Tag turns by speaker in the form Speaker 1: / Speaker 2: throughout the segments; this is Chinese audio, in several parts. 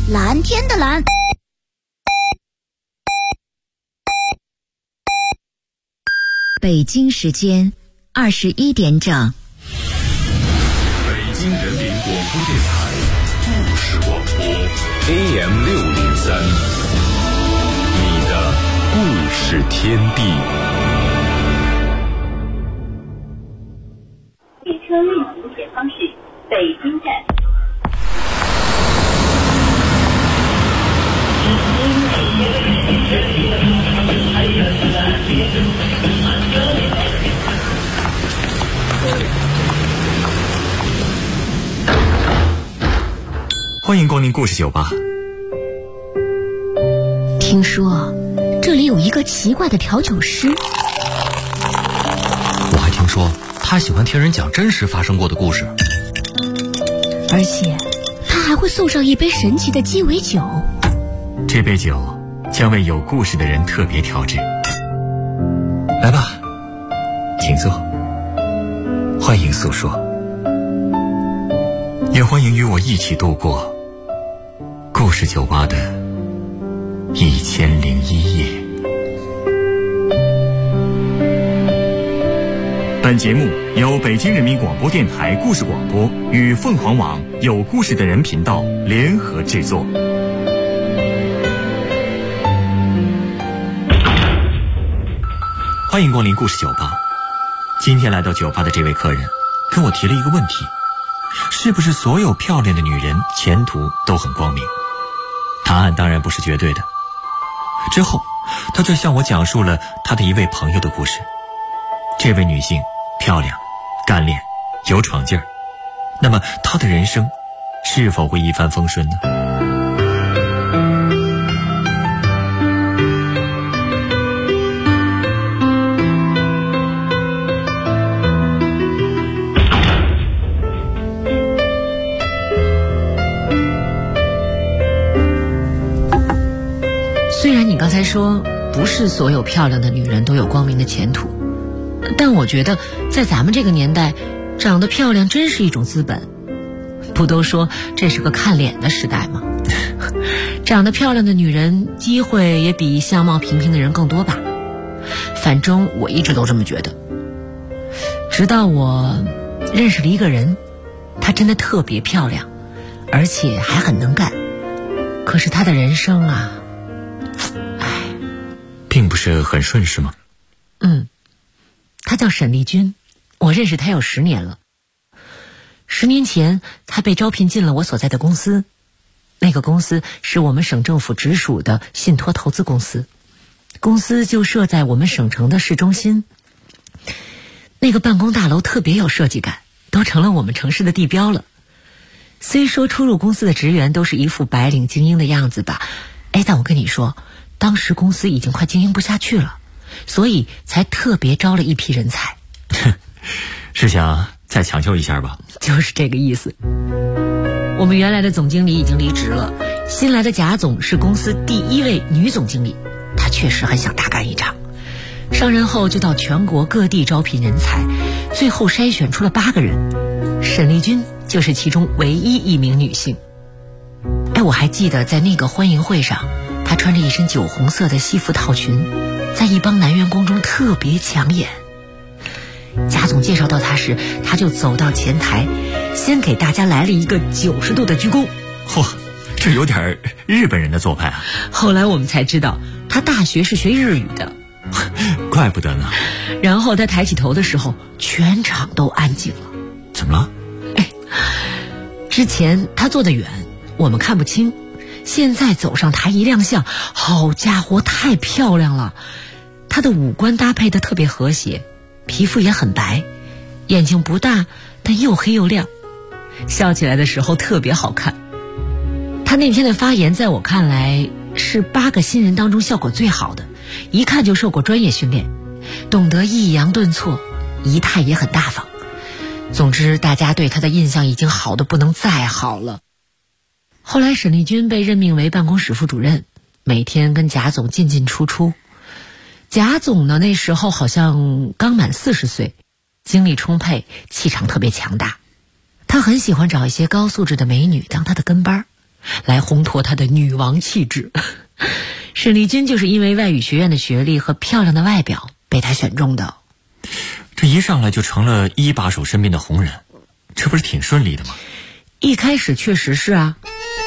Speaker 1: 蓝天的蓝。北京时间21点整。
Speaker 2: 北京人民广播电台故事广播 AM603，你的故事天地。
Speaker 3: 列车运行前方是北京站。
Speaker 4: 欢迎光临故事酒吧。
Speaker 1: 听说这里有一个奇怪的调酒师，
Speaker 5: 我还听说他喜欢听人讲真实发生过的故事，
Speaker 1: 而且他还会送上一杯神奇的鸡尾酒。
Speaker 4: 这杯酒将为有故事的人特别调制。来吧，请坐，欢迎诉说，也欢迎与我一起度过故事酒吧的1001夜。本节目由北京人民广播电台故事广播与凤凰网有故事的人频道联合制作。欢迎光临故事酒吧。今天来到酒吧的这位客人跟我提了一个问题，是不是所有漂亮的女人前途都很光明？答案当然不是绝对的。之后他就向我讲述了他的一位朋友的故事。这位女性漂亮、干练、有闯劲儿，那么她的人生是否会一帆风顺呢？
Speaker 6: 虽然你刚才说不是所有漂亮的女人都有光明的前途，但我觉得在咱们这个年代，长得漂亮真是一种资本。不都说这是个看脸的时代吗？长得漂亮的女人机会也比相貌平平的人更多吧。反正我一直都这么觉得。直到我认识了一个人，她真的特别漂亮，而且还很能干。可是她的人生啊，
Speaker 4: 并不是很顺是吗？
Speaker 6: 她叫沈丽君，我认识她有10年了。10年前，她被招聘进了我所在的公司，那个公司是我们省政府直属的信托投资公司，公司就设在我们省城的市中心。那个办公大楼特别有设计感，都成了我们城市的地标了。虽说初入公司的职员都是一副白领精英的样子吧，但我跟你说，当时公司已经快经营不下去了，所以才特别招了一批人才。
Speaker 4: 是想再抢救一下吧？
Speaker 6: 就是这个意思。我们原来的总经理已经离职了，新来的贾总是公司第1位女总经理，她确实很想大干一场。上任后就到全国各地招聘人才，最后筛选出了8个人，沈丽君就是其中唯一一名女性。我还记得在那个欢迎会上，她穿着一身酒红色的西服套裙，在一帮男员工中特别抢眼。贾总介绍到她时，她就走到前台，先给大家来了一个90度的鞠躬。
Speaker 4: 这有点日本人的做派啊。
Speaker 6: 后来我们才知道，她大学是学日语的。
Speaker 4: 怪不得呢。
Speaker 6: 然后她抬起头的时候，全场都安静了。
Speaker 4: 怎么了？
Speaker 6: 之前她坐得远，我们看不清，现在走上台一亮相，好家伙，太漂亮了。她的五官搭配得特别和谐，皮肤也很白，眼睛不大，但又黑又亮，笑起来的时候特别好看。她那天的发言在我看来是8个新人当中效果最好的，一看就受过专业训练，懂得抑扬顿挫，仪态也很大方。总之大家对她的印象已经好得不能再好了。后来沈丽君被任命为办公室副主任，每天跟贾总进进出出。贾总呢，那时候好像刚满40岁，精力充沛，气场特别强大。他很喜欢找一些高素质的美女当他的跟班， 来烘托她的女王气质。沈丽君就是因为外语学院的学历和漂亮的外表被她选中的。
Speaker 4: 这一上来就成了一把手身边的红人，这不是挺顺利的吗？
Speaker 6: 一开始确实是啊。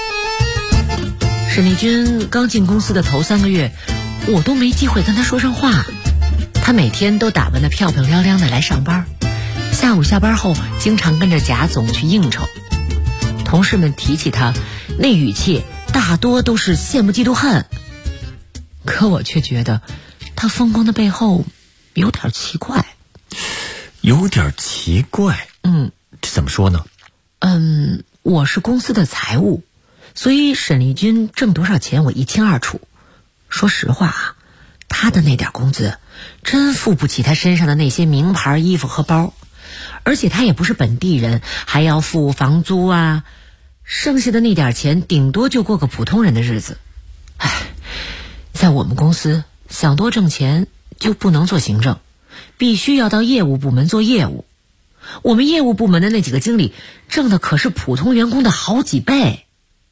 Speaker 6: 沈丽君刚进公司的头3个月，我都没机会跟她说上话。她每天都打扮得漂漂亮亮的来上班，下午下班后经常跟着贾总去应酬。同事们提起她，那语气大多都是羡慕嫉妒恨。可我却觉得她风光的背后有点奇怪。
Speaker 4: 有点奇怪？这怎么说呢？
Speaker 6: 我是公司的财务，所以沈丽君挣多少钱我一清二楚。说实话啊，她的那点工资真付不起她身上的那些名牌衣服和包，而且她也不是本地人，还要付房租啊，剩下的那点钱顶多就过个普通人的日子。在我们公司想多挣钱就不能做行政，必须要到业务部门做业务。我们业务部门的那几个经理挣的可是普通员工的好几倍。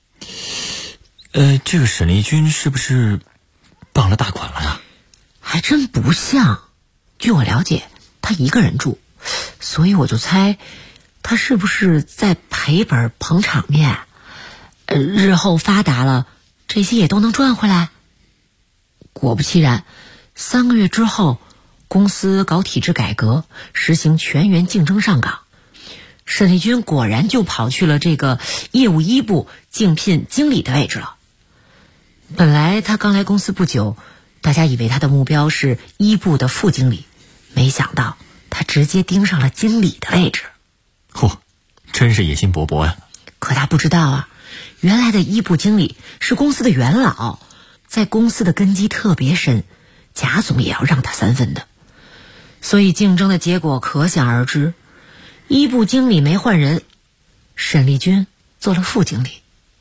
Speaker 4: 这个沈丽君是不是傍了大款了呀？
Speaker 6: 还真不像。据我了解，她一个人住，所以我就猜她是不是在赔本捧场面。日后发达了，这些也都能赚回来。果不其然，3个月之后，公司搞体制改革，实行全员竞争上岗。沈丽君果然就跑去了这个业务1部竞聘经理的位置了。本来她刚来公司不久，大家以为她的目标是1部的副经理，没想到她直接盯上了经理的位置。
Speaker 4: 嚯，真是野心勃勃呀！
Speaker 6: 可她不知道啊，原来的1部经理是公司的元老，在公司的根基特别深，贾总也要让他3分的。所以竞争的结果可想而知，1部经理没换人，沈丽君做了副经理。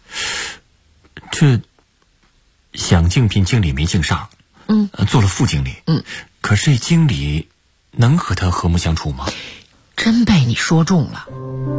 Speaker 4: 这想竞聘经理没竞上，做了副经理，可是这经理能和他和睦相处吗？
Speaker 6: 真被你说中了。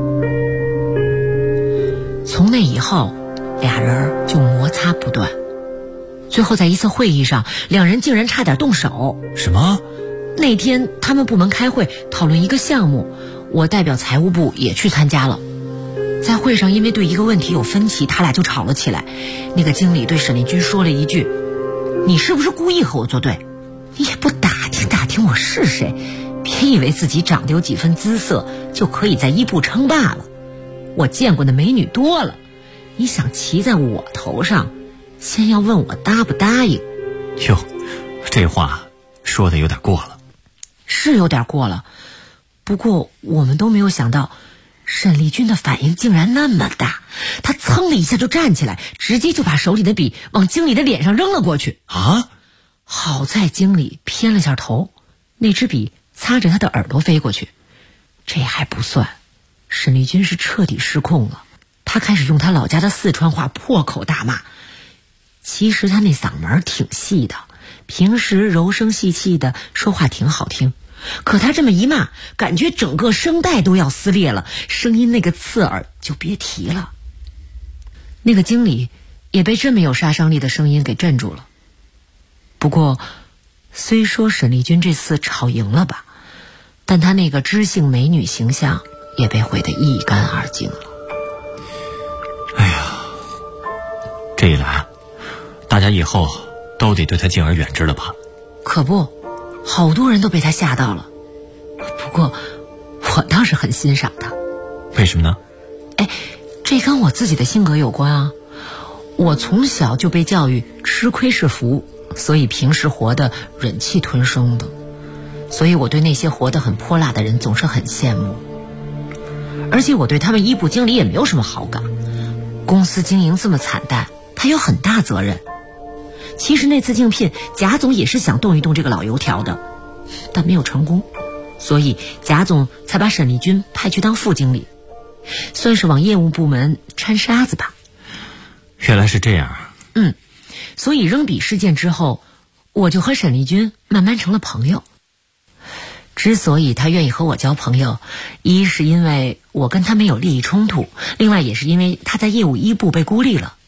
Speaker 6: 从那以后，俩人就摩擦不断，最后在一次会议上，2人竟然差点动手。
Speaker 4: 什么？
Speaker 6: 那天他们部门开会讨论一个项目，我代表财务部也去参加了。在会上因为对一个问题有分歧，他俩就吵了起来。那个经理对沈丽君说了一句：你是不是故意和我作对？你也不打听打听我是谁，别以为自己长得有几分姿色就可以在1部称霸了。我见过的美女多了，你想骑在我头上，先要问我答不答应。
Speaker 4: 哟，这话说的有点过了。
Speaker 6: 是有点过了，不过我们都没有想到沈丽君的反应竟然那么大。她噌的一下就站起来，直接就把手里的笔往经理的脸上扔了过去。好在经理偏了下头，那支笔擦着他的耳朵飞过去。这还不算，沈丽君是彻底失控了。她开始用她老家的四川话破口大骂。其实她那嗓门挺细的，平时柔声细气的，说话挺好听，可她这么一骂，感觉整个声带都要撕裂了，声音那个刺耳就别提了。那个经理也被这么有杀伤力的声音给镇住了。不过虽说沈丽君这次吵赢了吧，但她那个知性美女形象也被毁得一干二净了。
Speaker 4: 哎呀，这一来大家以后都得对她敬而远之了吧？
Speaker 6: 可不，好多人都被她吓到了。不过我倒是很欣赏她。
Speaker 4: 为什么呢？
Speaker 6: 这跟我自己的性格有关啊。我从小就被教育吃亏是福，所以平时活得忍气吞声的，所以我对那些活得很泼辣的人总是很羡慕。而且我对他们1部经理也没有什么好感，公司经营这么惨淡，他有很大责任。其实那次竞聘，贾总也是想动一动这个老油条的，但没有成功，所以贾总才把沈丽君派去当副经理，算是往业务部门掺沙子吧。
Speaker 4: 原来是这样。
Speaker 6: 所以扔笔事件之后，我就和沈丽君慢慢成了朋友。之所以她愿意和我交朋友，一是因为我跟她没有利益冲突，另外也是因为她在业务1部被孤立了，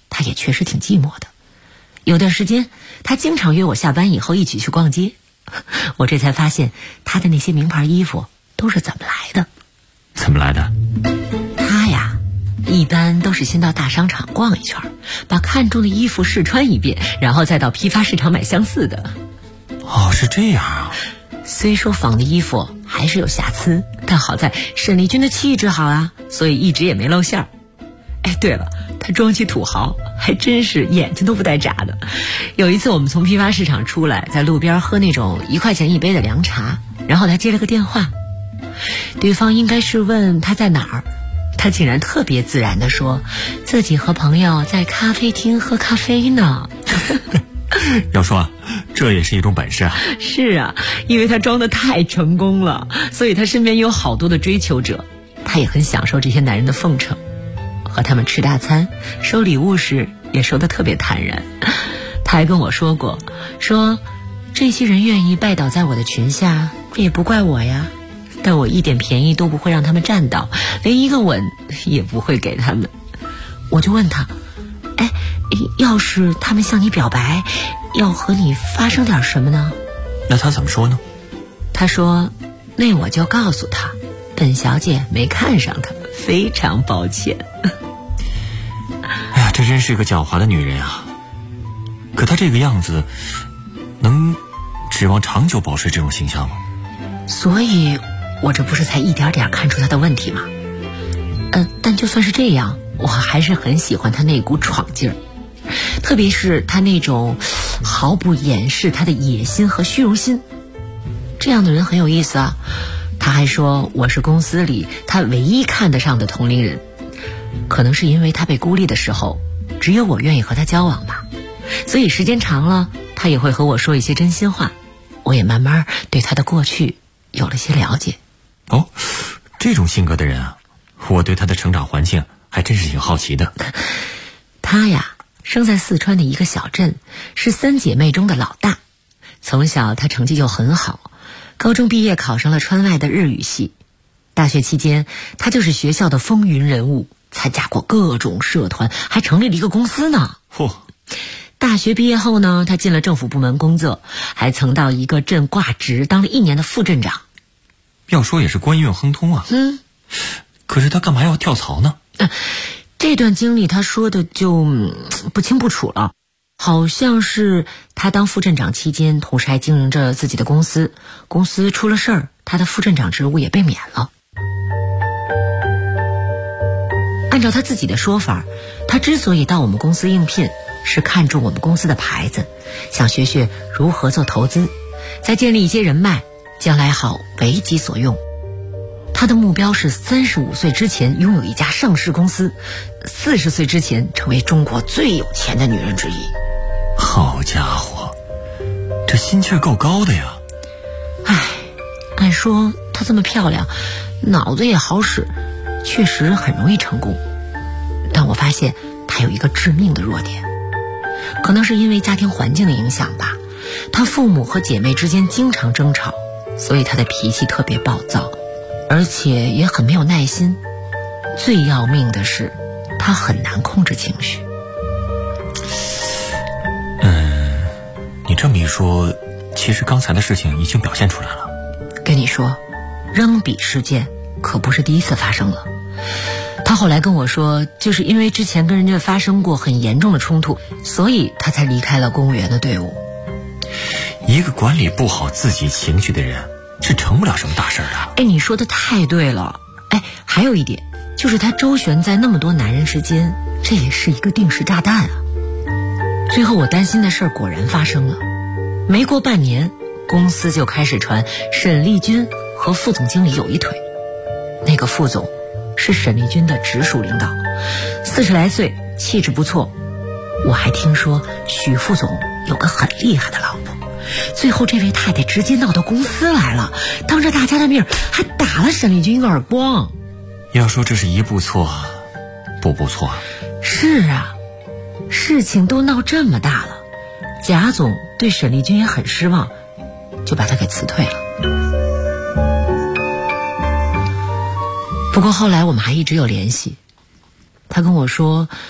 Speaker 6: 他也确实挺寂寞的。有段时间他经常约我下班以后一起去逛街，我这才发现他的那些名牌衣服都是怎么来的。
Speaker 4: 怎么来的？
Speaker 6: 他呀一般都是先到大商场逛一圈，把看中的衣服试穿一遍，然后再到批发市场买相似的。
Speaker 4: 哦，是这样啊。
Speaker 6: 虽说仿的衣服还是有瑕疵，但好在沈丽君的气质好啊，所以一直也没露馅儿。哎，对了，他装起土豪还真是眼睛都不带眨的。有一次我们从批发市场出来，在路边喝那种1块钱一杯的凉茶，然后他接了个电话，对方应该是问他在哪儿，他竟然特别自然地说自己和朋友在咖啡厅喝咖啡呢。
Speaker 4: 要说啊，这也是一种本事啊。
Speaker 6: 是啊，因为他装得太成功了，所以他身边有好多的追求者，他也很享受这些男人的奉承。和他们吃大餐收礼物时也收得特别坦然。他还跟我说过，说这些人愿意拜倒在我的裙下，这也不怪我呀，但我一点便宜都不会让他们占到，连一个吻也不会给他们。我就问他，哎，要是他们向你表白，要和你发生点什么呢？
Speaker 4: 那他怎么说呢？
Speaker 6: 他说，那我就告诉他，本小姐没看上他，非常抱歉。
Speaker 4: 哎呀，这真是个狡猾的女人啊！可她这个样子，能指望长久保持这种形象吗？
Speaker 6: 所以我这不是才一点点看出她的问题吗？但就算是这样，我还是很喜欢她那股闯劲儿，特别是她那种毫不掩饰她的野心和虚荣心。这样的人很有意思啊。他还说我是公司里他唯一看得上的同龄人，可能是因为他被孤立的时候只有我愿意和他交往吧，所以时间长了他也会和我说一些真心话，我也慢慢对他的过去有了些了解。
Speaker 4: 哦，这种性格的人啊，我对他的成长环境还真是挺好奇的。
Speaker 6: 他呀生在四川的一个小镇，是3姐妹中的老大，从小他成绩就很好，高中毕业考上了川外的日语系，大学期间他就是学校的风云人物，参加过各种社团，还成立了一个公司呢。大学毕业后呢，他进了政府部门工作，还曾到一个镇挂职当了1年的副镇长。
Speaker 4: 要说也是官运亨通啊。可是他干嘛要跳槽呢？
Speaker 6: 这段经历他说的就不清不楚了，好像是他当副镇长期间，同时还经营着自己的公司，公司出了事儿，他的副镇长职务也被免了。按照他自己的说法，他之所以到我们公司应聘，是看中我们公司的牌子，想学学如何做投资，再建立一些人脉，将来好为己所用。他的目标是35岁之前拥有一家上市公司，40岁之前成为中国最有钱的女人之一。
Speaker 4: 好家伙，这心气儿够高的呀。
Speaker 6: 按说她这么漂亮，脑子也好使，确实很容易成功。但我发现她有一个致命的弱点，可能是因为家庭环境的影响吧，她父母和姐妹之间经常争吵，所以她的脾气特别暴躁，而且也很没有耐心。最要命的是她很难控制情绪。
Speaker 4: 你这么一说，其实刚才的事情已经表现出来了。
Speaker 6: 跟你说，扔笔事件可不是第一次发生了。他后来跟我说，就是因为之前跟人家发生过很严重的冲突，所以他才离开了公务员的队伍。
Speaker 4: 一个管理不好自己情绪的人，是成不了什么大事的。
Speaker 6: 你说的太对了。还有一点，就是他周旋在那么多男人之间，这也是一个定时炸弹啊。最后我担心的事儿果然发生了，没过半年，公司就开始传沈丽君和副总经理有一腿。那个副总是沈丽君的直属领导，40来岁，气质不错。我还听说许副总有个很厉害的老婆，最后这位太太直接闹到公司来了，当着大家的面还打了沈丽君一个耳光。
Speaker 4: 要说这是一步错步步错。
Speaker 6: 是啊，事情都闹这么大了，贾总对沈丽君也很失望，就把她给辞退了。不过后来我们还一直有联系，他跟我说，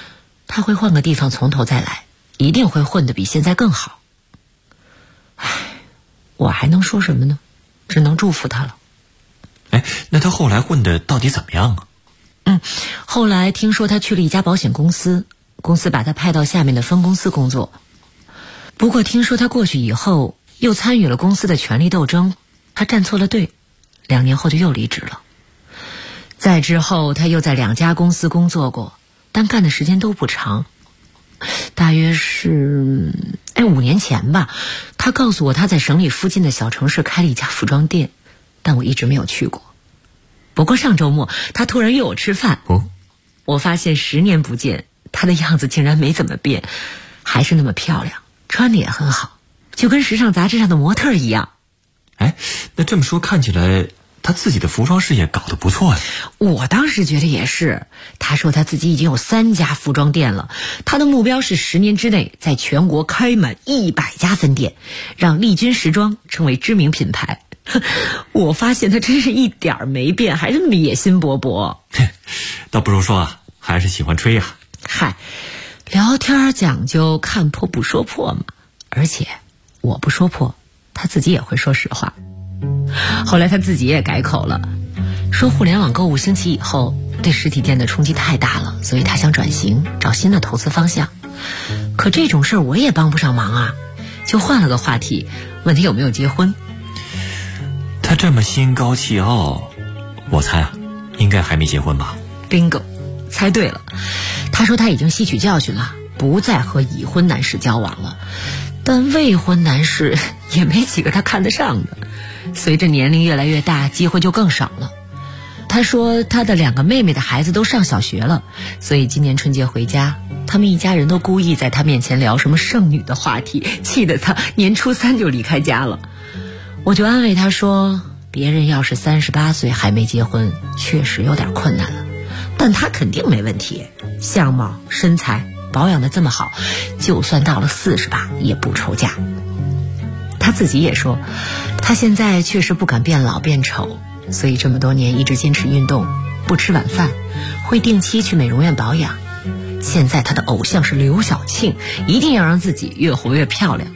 Speaker 6: 他会换个地方从头再来，一定会混得比现在更好。唉，我还能说什么呢？只能祝福他了。
Speaker 4: 那他后来混得到底怎么样啊？
Speaker 6: 后来听说他去了一家保险公司，公司把他派到下面的分公司工作。不过听说他过去以后又参与了公司的权力斗争，他站错了队，2年后就又离职了。再之后他又在2家公司工作过，但干的时间都不长，大约是5年前吧。他告诉我他在省里附近的小城市开了一家服装店，但我一直没有去过。不过上周末他突然约我吃饭，我发现10年不见，他的样子竟然没怎么变，还是那么漂亮，穿的也很好，就跟时尚杂志上的模特一样。
Speaker 4: 那这么说看起来他自己的服装事业搞得不错呀。
Speaker 6: 我当时觉得也是，他说他自己已经有3家服装店了，他的目标是10年之内在全国开满100家分店，让丽君时装成为知名品牌。我发现他真是一点儿没变，还是那么野心勃勃。
Speaker 4: 倒不如说还是喜欢吹呀。
Speaker 6: 嗨，聊天讲究看破不说破嘛，而且我不说破，他自己也会说实话。后来他自己也改口了，说互联网购物兴起以后对实体店的冲击太大了，所以他想转型，找新的投资方向。可这种事儿我也帮不上忙啊，就换了个话题，问他有没有结婚。
Speaker 4: 他这么心高气傲，我猜应该还没结婚吧。
Speaker 6: Bingo， 猜对了。他说他已经吸取教训了，不再和已婚男士交往了，但未婚男士也没几个他看得上的，随着年龄越来越大，机会就更少了。他说他的2个妹妹的孩子都上小学了，所以今年春节回家，他们一家人都故意在他面前聊什么剩女的话题，气得他年初3就离开家了。我就安慰他说，别人要是38岁还没结婚，确实有点困难了，但他肯定没问题，相貌身材保养得这么好，就算到了48也不愁嫁。他自己也说，他现在确实不敢变老变丑，所以这么多年一直坚持运动，不吃晚饭，会定期去美容院保养。现在他的偶像是刘晓庆，一定要让自己越活越漂亮。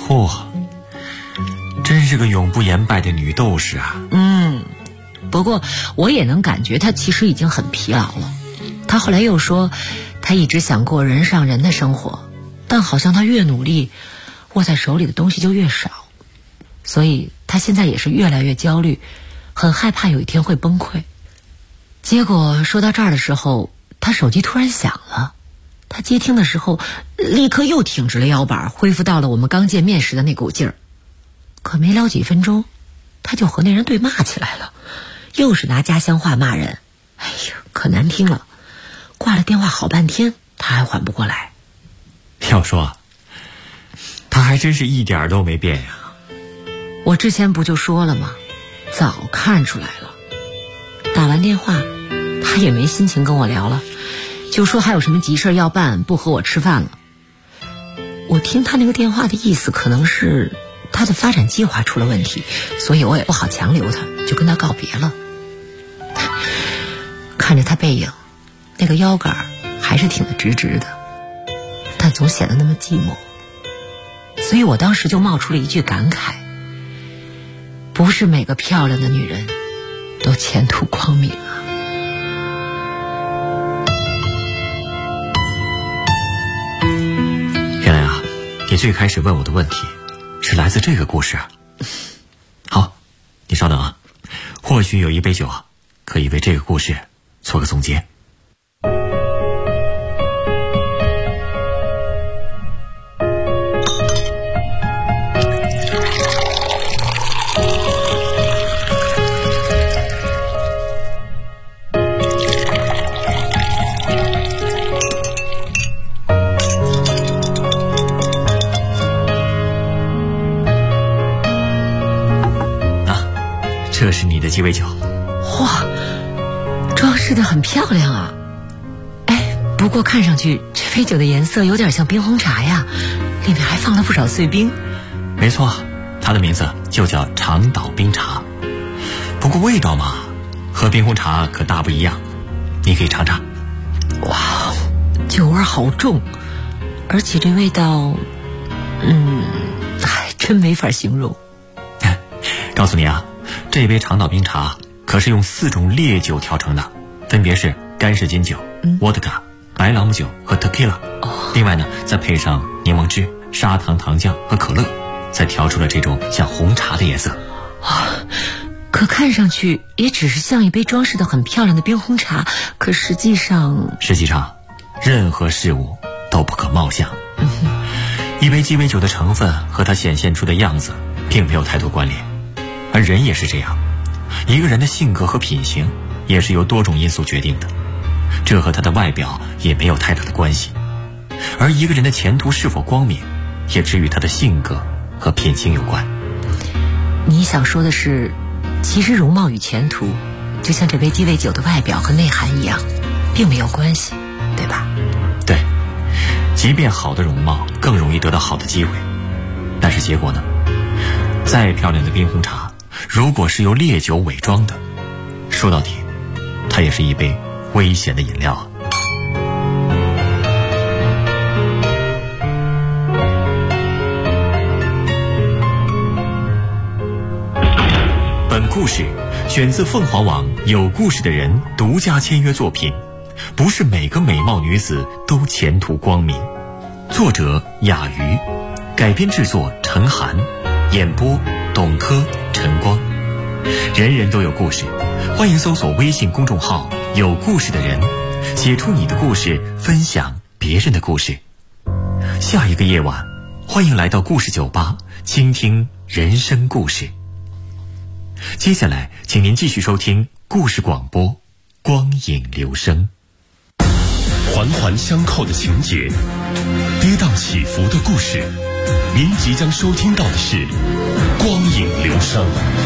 Speaker 4: 真是个永不言败的女斗士啊。
Speaker 6: 不过我也能感觉他其实已经很疲劳了。他后来又说，他一直想过人上人的生活，但好像他越努力，握在手里的东西就越少，所以他现在也是越来越焦虑，很害怕有一天会崩溃。结果说到这儿的时候，他手机突然响了，他接听的时候立刻又挺直了腰板，恢复到了我们刚见面时的那股劲儿。可没聊几分钟，他就和那人对骂起来了，又是拿家乡话骂人，可难听了。挂了电话好半天，他还缓不过来。
Speaker 4: 要说他还真是一点都没变呀。
Speaker 6: 我之前不就说了吗？早看出来了。打完电话，他也没心情跟我聊了，就说还有什么急事要办，不和我吃饭了。我听他那个电话的意思，可能是他的发展计划出了问题，所以我也不好强留他，就跟他告别了。看着他背影，那个腰杆还是挺得直直的，但总显得那么寂寞。所以我当时就冒出了一句感慨，不是每个漂亮的女人都前途光明啊。
Speaker 4: 原来你最开始问我的问题是来自这个故事啊。好，你稍等或许有一杯酒可以为这个故事做个总结。这是你的鸡尾酒。
Speaker 6: 哇，装饰得很漂亮啊。不过看上去这杯酒的颜色有点像冰红茶呀，里面还放了不少碎冰。
Speaker 4: 没错，它的名字就叫长岛冰茶。不过味道嘛，和冰红茶可大不一样，你可以尝尝。
Speaker 6: 哇，就酒味好重，而且这味道，还真没法形容。
Speaker 4: 告诉你啊，这杯长岛冰茶可是用4种烈酒调成的，分别是干式金酒、沃特卡、白朗姆酒和 tequila。另外呢，再配上柠檬汁、砂糖、糖浆和可乐，才调出了这种像红茶的颜色。
Speaker 6: 可看上去也只是像一杯装饰的很漂亮的冰红茶，可实际上，
Speaker 4: 任何事物都不可貌相。一杯鸡尾酒的成分和它显现出的样子并没有太多关联，而人也是这样，一个人的性格和品行也是由多种因素决定的，这和他的外表也没有太大的关系。而一个人的前途是否光明，也只与他的性格和品行有关。
Speaker 6: 你想说的是，其实容貌与前途就像这杯鸡尾酒的外表和内涵一样，并没有关系，对吧？
Speaker 4: 对，即便好的容貌更容易得到好的机会，但是结果呢？再漂亮的冰红茶，如果是由烈酒伪装的，说到底它也是一杯危险的饮料啊。本故事选自凤凰网有故事的人独家签约作品，不是每个美貌女子都前途光明。作者雅瑜，改编制作陈涵，演播董珂、陈光。人人都有故事，欢迎搜索微信公众号有故事的人，写出你的故事，分享别人的故事。下一个夜晚，欢迎来到故事酒吧，倾听人生故事。接下来请您继续收听故事广播，光影留声。
Speaker 2: 环环相扣的情节，跌宕起伏的故事，您即将收听到的是光影留声。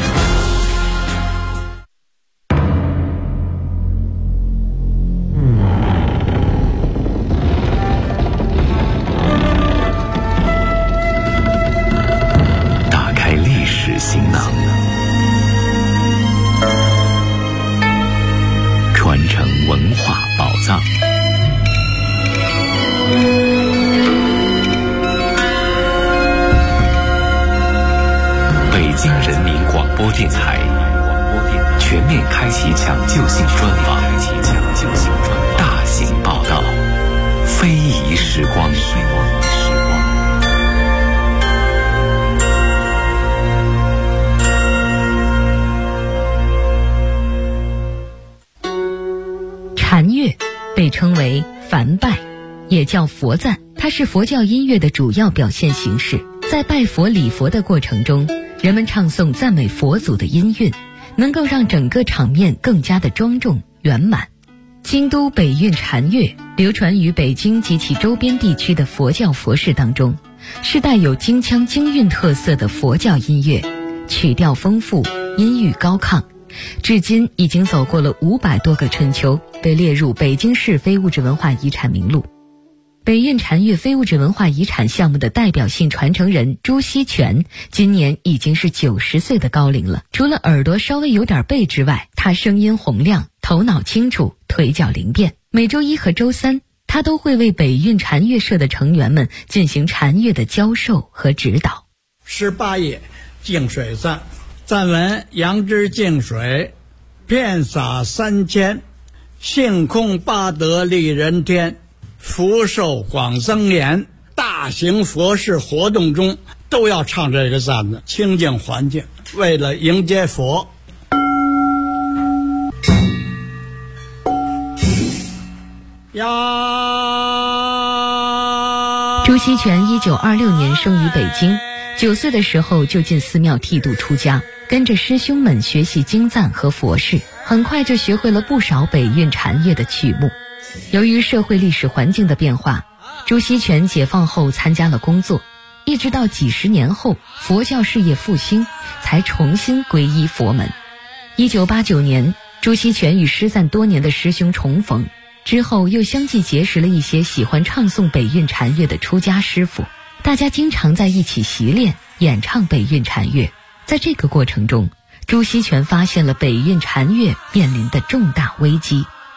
Speaker 2: 打开历史行囊，传承文化宝藏。北京人民广播电台全面开启抢救性专访，大型报道，非遗时光。
Speaker 1: 禅乐被称为梵拜，也叫佛赞，它是佛教音乐的主要表现形式。在拜佛礼佛的过程中，人们唱诵赞美佛祖的音韵，能够让整个场面更加的庄重圆满。京都北韵禅乐流传于北京及其周边地区的佛教佛事当中，是带有京腔京韵特色的佛教音乐，曲调丰富，音域高亢，至今已经走过了500多个春秋，被列入北京市非物质文化遗产名录。北韵禅乐非物质文化遗产项目的代表性传承人朱锡全，今年已经是90岁的高龄了。除了耳朵稍微有点背之外，他声音洪亮，头脑清楚，腿脚灵便。每周1和周3，他都会为北韵禅乐社的成员们进行禅乐的教授和指导。
Speaker 7: 18页净水赞，赞文：杨枝净水，遍洒3千，性空八德利人天，福寿广增延。大型佛事活动中都要唱这个赞的，清净环境，为了迎接佛。呀！
Speaker 1: 朱锡全1926年生于北京，9岁的时候就进寺庙剃度出家，跟着师兄们学习经赞和佛事，很快就学会了不少北韵禅乐的曲目。由于社会历史环境的变化，朱锡全解放后参加了工作，一直到几十年后佛教事业复兴，才重新皈依佛门。1989年，朱锡全与失散多年的师兄重逢，之后又相继结识了一些喜欢唱诵北韵禅乐的出家师傅，大家经常在一起习练演唱北韵禅乐。在这个过程中，朱锡全发现了北韵禅乐面临的重大危机。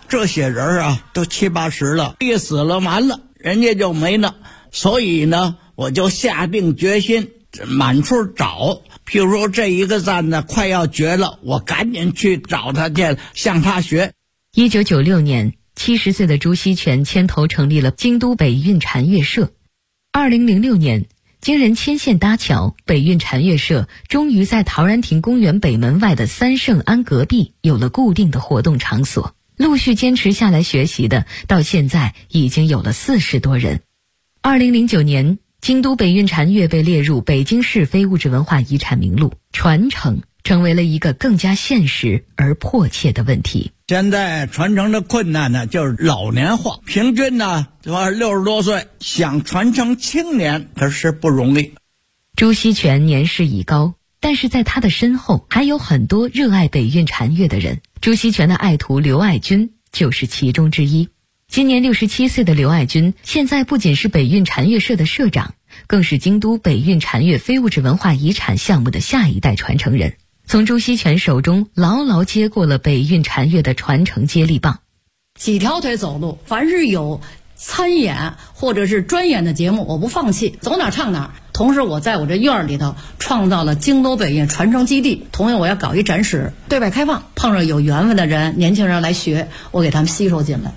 Speaker 7: 这些人啊都70、80了，一死了完了，人家就没了。所以呢，我就下定决心满处找。譬如说这一个站呢快要绝了，我赶紧去找他去，向他学。
Speaker 1: 1996年，70岁的朱锡全牵头成立了京都北运禅乐社。2006年，经人牵线搭桥，北运禅乐社终于在陶然亭公园北门外的三圣庵隔壁有了固定的活动场所。陆续坚持下来学习的，到现在已经有了40多人。2009年，京都北运禅乐被列入北京市非物质文化遗产名录，传承成为了一个更加现实而迫切的问题。
Speaker 7: 现在传承的困难呢，就是老年化，平均呢60多岁，想传承青年可是不容易。
Speaker 1: 朱锡全年事已高，但是在他的身后还有很多热爱北运禅乐的人。朱锡全的爱徒刘爱军就是其中之一。今年67岁的刘爱军，现在不仅是北运禅乐社的社长，更是京都北运禅乐非物质文化遗产项目的下一代传承人，从朱锡全手中牢牢接过了北运禅乐的传承接力棒。
Speaker 8: 几条腿走路，凡是有参演或者是专演的节目，我不放弃，走哪唱哪。同时我在我这院里头创造了京都北运传承基地，同样我要搞一展示，对外开放，碰上有缘分的人，年轻人来学，我给他们吸收进来。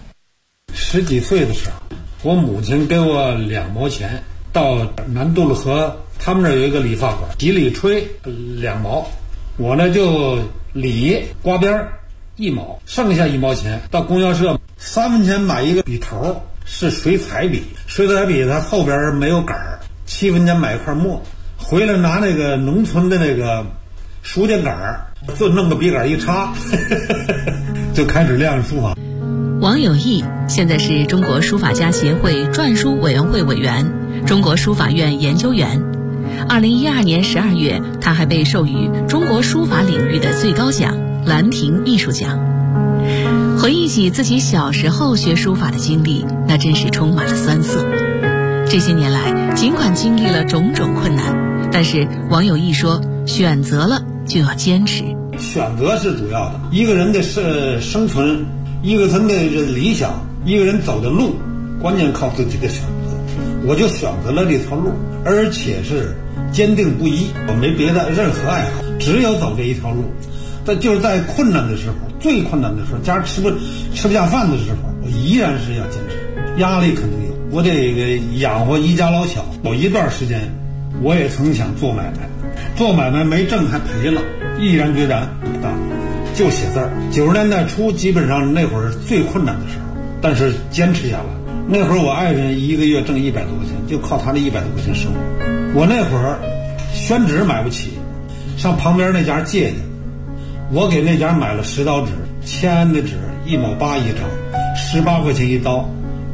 Speaker 9: 10几岁的时候，我母亲给我2毛钱，到南渡了河，他们那儿有一个理发馆，洗理吹2毛，我呢就理刮边1毛，剩下1毛钱到供销社3分钱买一个笔头，是水彩笔，水彩笔它后边没有杆儿，7分钱买一块墨，回来拿那个农村的那个书架杆儿，就弄个笔杆一插就开始练书法。
Speaker 10: 王有义现在是中国书法家协会篆书委员会委员、中国书法院研究员。2012年12月，他还被授予中国书法领域的最高奖兰亭艺术奖。回忆起自己小时候学书法的经历，那真是充满了酸涩。这些年来，尽管经历了种种困难，但是王有义说，选择了就要坚持。
Speaker 9: 选择是主要的，一个人的生存，一个人的理想，一个人走的路，关键靠自己的选择。我就选择了这条路，而且是坚定不移，我没别的任何爱好，只有走这一条路。但就是在困难的时候，最困难的时候，家吃不下饭的时候，我依然是要坚持。压力肯定有，我得养活一家老小。有一段时间，我也曾想做买卖，做买卖没挣还赔了，毅然决然就写字儿。90年代初，基本上那会儿最困难的时候，但是坚持下来。那会儿我爱人一个月挣100多块钱，就靠他的100多块钱生活。我那会儿宣纸买不起，上旁边那家借去，我给那家买了10刀纸，签的纸1毛8一张，18块钱一刀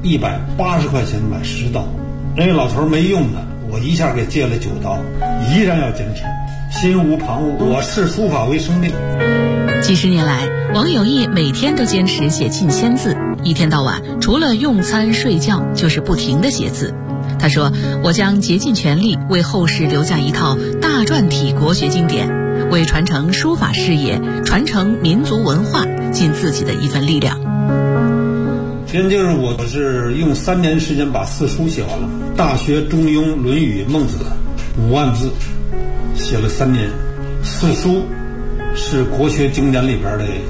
Speaker 9: ，180块钱买10刀。那个老头没用的，我一下给借了9刀，依然要坚持，心无旁骛。我视书法为生命。
Speaker 10: 几十年来，王有义每天都坚持写近1000字，一天到晚除了用餐睡觉就是不停地写字。他说，我将竭尽全力为后世留下一套大篆体国学经典，为传承书法事业、传承民族文化尽自己的一份力量。
Speaker 9: 现就是我是用3年时间把4书写完了，大学、中庸、论语、孟子5万字写了3年。4书是国学经典里边的